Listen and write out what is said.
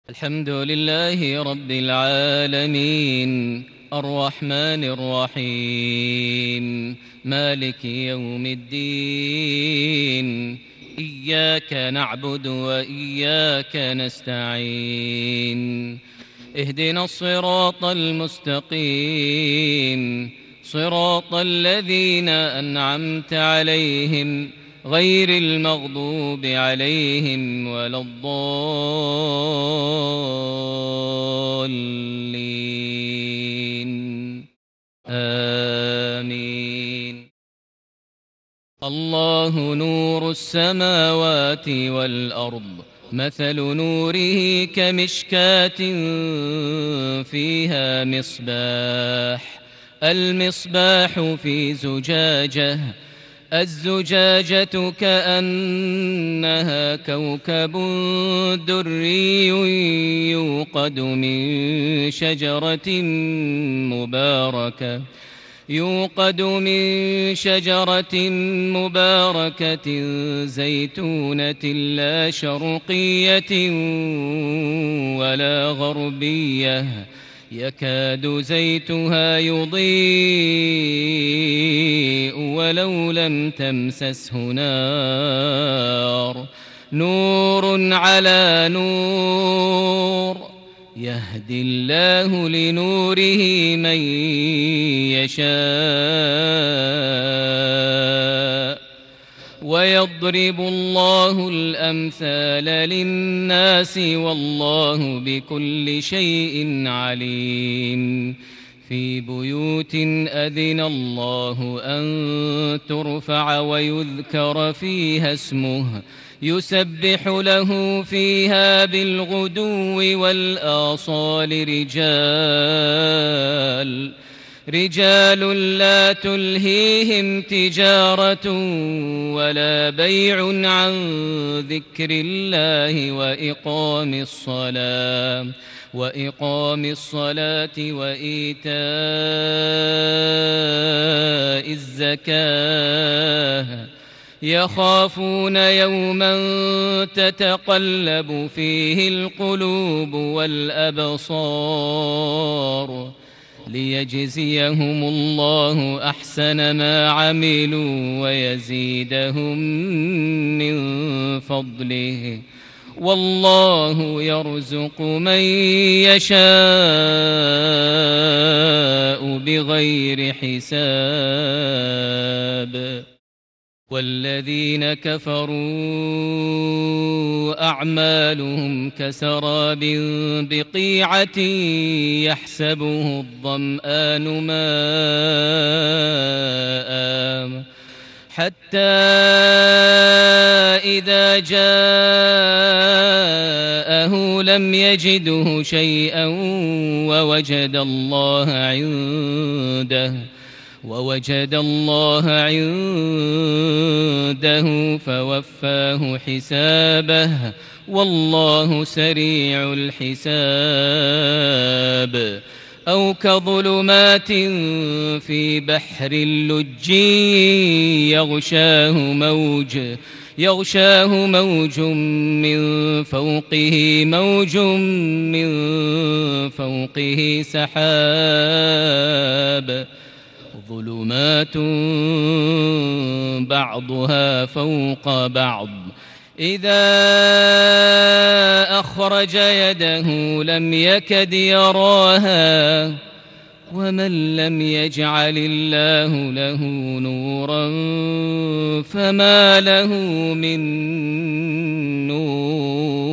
الحمد لله رب العالمين الرحمن الرحيم مالك يوم الدين إياك نعبد وإياك نستعين اهدنا الصراط المستقيم صراط الذين أنعمت عليهم غير المغضوب عليهم ولا الضالين آمين. الله نور السماوات والأرض مثل نوره كمشكاة فيها مصباح المصباح في زجاجة الزجاجة كأنها كوكب دري يوقد من شجرة مباركة زيتونة لا شرقية ولا غربية يكاد زيتها يضيء ولو لم تمسسه نور على نور يهدي الله لنوره من يشاء ويضرب الله الأمثال للناس والله بكل شيء عليم. في بيوت أذن الله أن ترفع ويذكر فيها اسمه يسبح له فيها بالغدو والآصال رجال لا تلهيهم تجارة ولا بيع عن ذكر الله وإقام الصلاة وإيتاء الزكاة يخافون يوما تتقلب فيه القلوب والأبصار ليجزيهم الله أحسن ما عملوا ويزيدهم من فضله والله يرزق من يشاء بغير حساب. والذين كفروا أعمالهم كسراب بقيعة يحسبه الظمآن ماء حتى إذا جاءه لم يجده شيئا ووجد الله عنده فوفاه حسابه والله سريع الحساب. أو كظلمات في بحر اللج يغشاه موج من فوقه سحاب ظلمات بعضها فوق بعض إذا أخرج يده لم يكد يراها ومن لم يجعل الله له نورا فما له من نور.